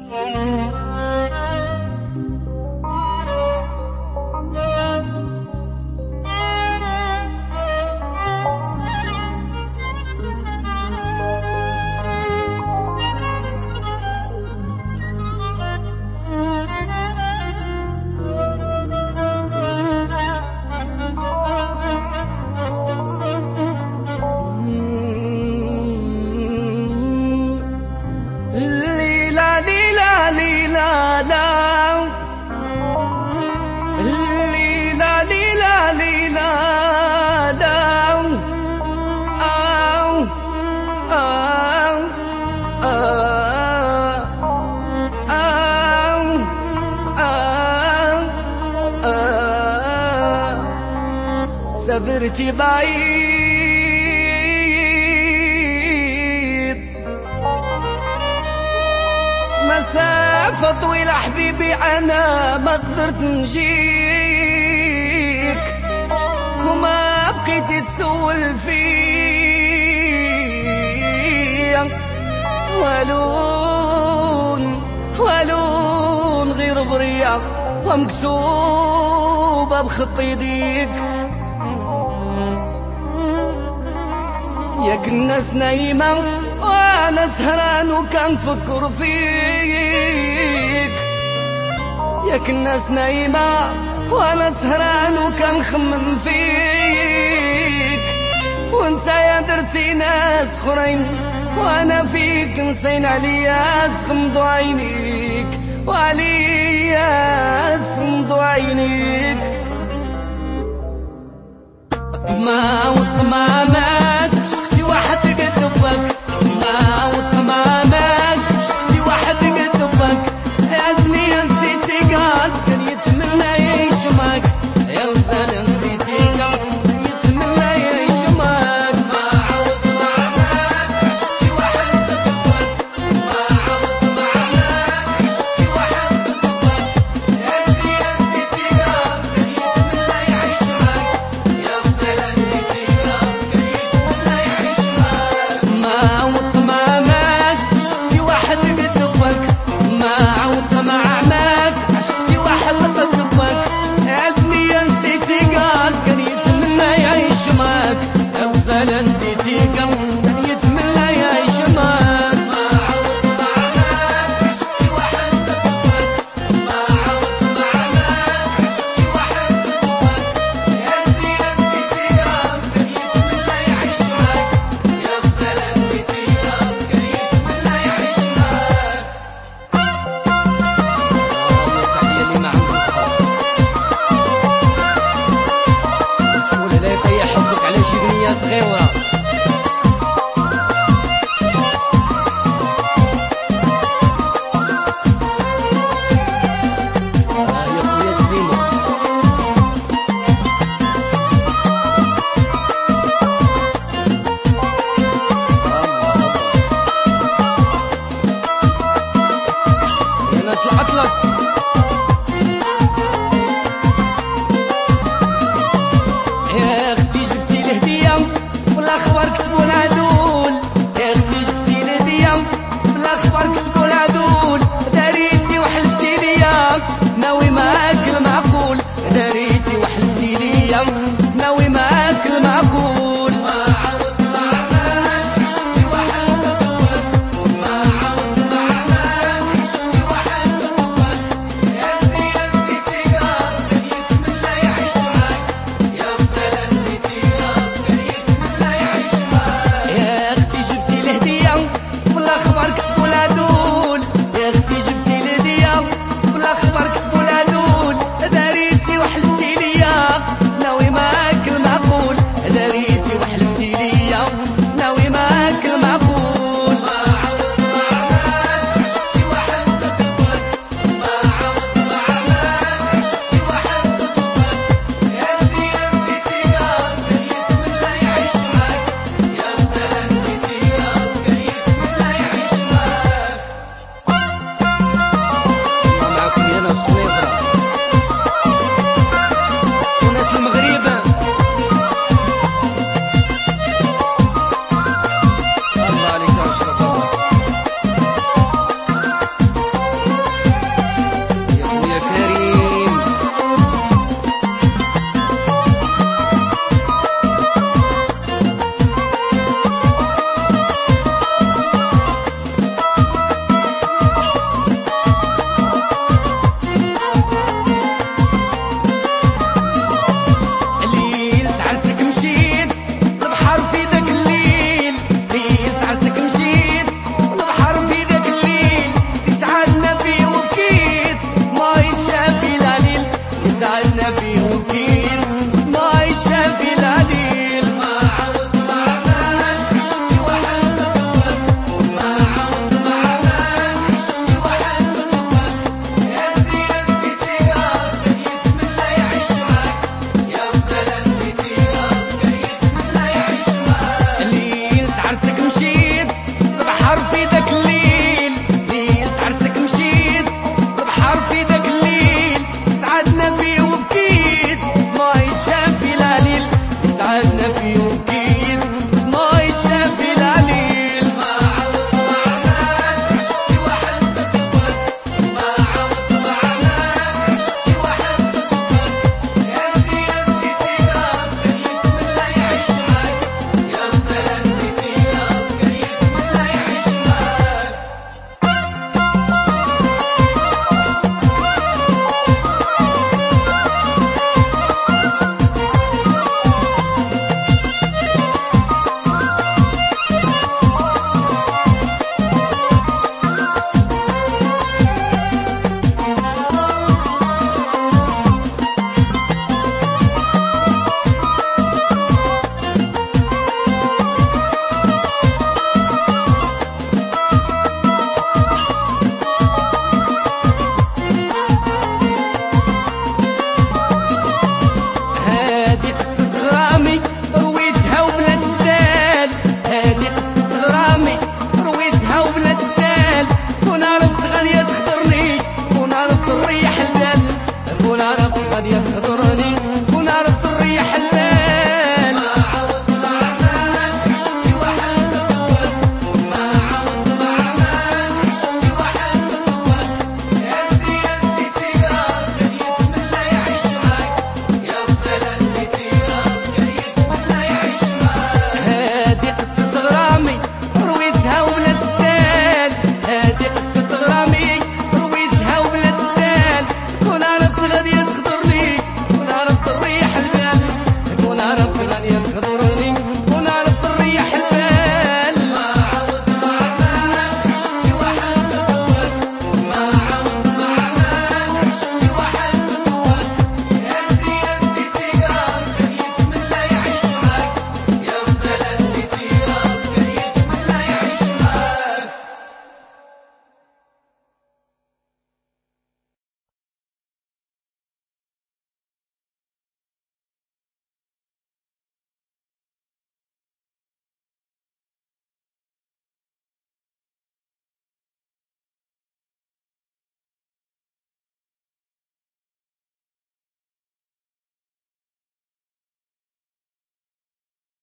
سافرتي بعيد مسافة طويلة حبيبي، أنا ما قدرت نجيك وما بقيتي تسول فيا. والون غير برية ومكتوبة بخط يديك. ياك الناس نايمة وانا سهران وكنفكر فيك، ياك الناس نايمة وانا سهران وكنخمم فيك. وانت يا درتي ناس خرين وانا فيك نسين عليا تخمضوا عينيك، وعليا تخمضوا عينيك. وطمامك شختي واحد قدبك، ما وطمامك شختي واحد قدبك. يا ابني نسيتي قال كان يتمنى يعيش معك، يا غزال نسيتي قال كان يتمنى يعيش معك. ما عوض طمامك شختي واحد قدبك، ما عوض طمامك شختي واحد قدبك. يا ابني نسيتي قال كان يتمنى يعيش معك، يا غزال نسيتي قال كان يتمنى يعيش معك. ما عوض طمامك شختي واحد قدبك، ما عوض طمامك شختي واحد قدبك. يا ابني نسيتي قال كان يتمنى يعيش معك، يا غزال نسيتي قال كان يتمنى يعيش معك. ما عوض طمامك شختي واحد قدبك، ما عوض طمامك شختي واحد قدبك. يا ابني نسيتي قال كان يتمنى يعيش معك، يا غزال نسيتي قال كان يتمنى يعيش معك. تحية اللي ما عنده صحاب ولا لا يطيح حبك على شي بنية صغيرة. يا خويا السيمو يا ناس الأطلس. يا اختي جبتي الهدية والاخبار كتبوا العدول، يا اختي جبتي الهدية والاخبار كتبوا العدول. داريتي وحلفتي ليا ناوي معاك المعقول، داريتي وحلفتي ليا ناوي معاك المعقول. ما عوض طمامك شفتي واحد قدبك، ما عوض طمامك شفتي واحد قدبك. يا ابني نسيتي قال كان يتمنى يعيش معك، يا غزال نسيتي قال كان يتمنى يعيش معك. يا اختي جبتي الهدية والاخبار كتبوا العدول، يا اختي جبتي الهدية والاخبار كتبوا العدول. داريتي وحلفتي ليا ناوي معاك المعقول، داريتي وحلفتي ليا ناوي معاك المعقول. ما عوض طمامك شفتي واحد قدبك، ما عوض طمامك شفتي واحد قدبك. يا ابني نسيتي قال كان يتمنى يعيش معك، يا غزال نسيتي قال كان يتمنى يعيش معك. بلادها وبلاد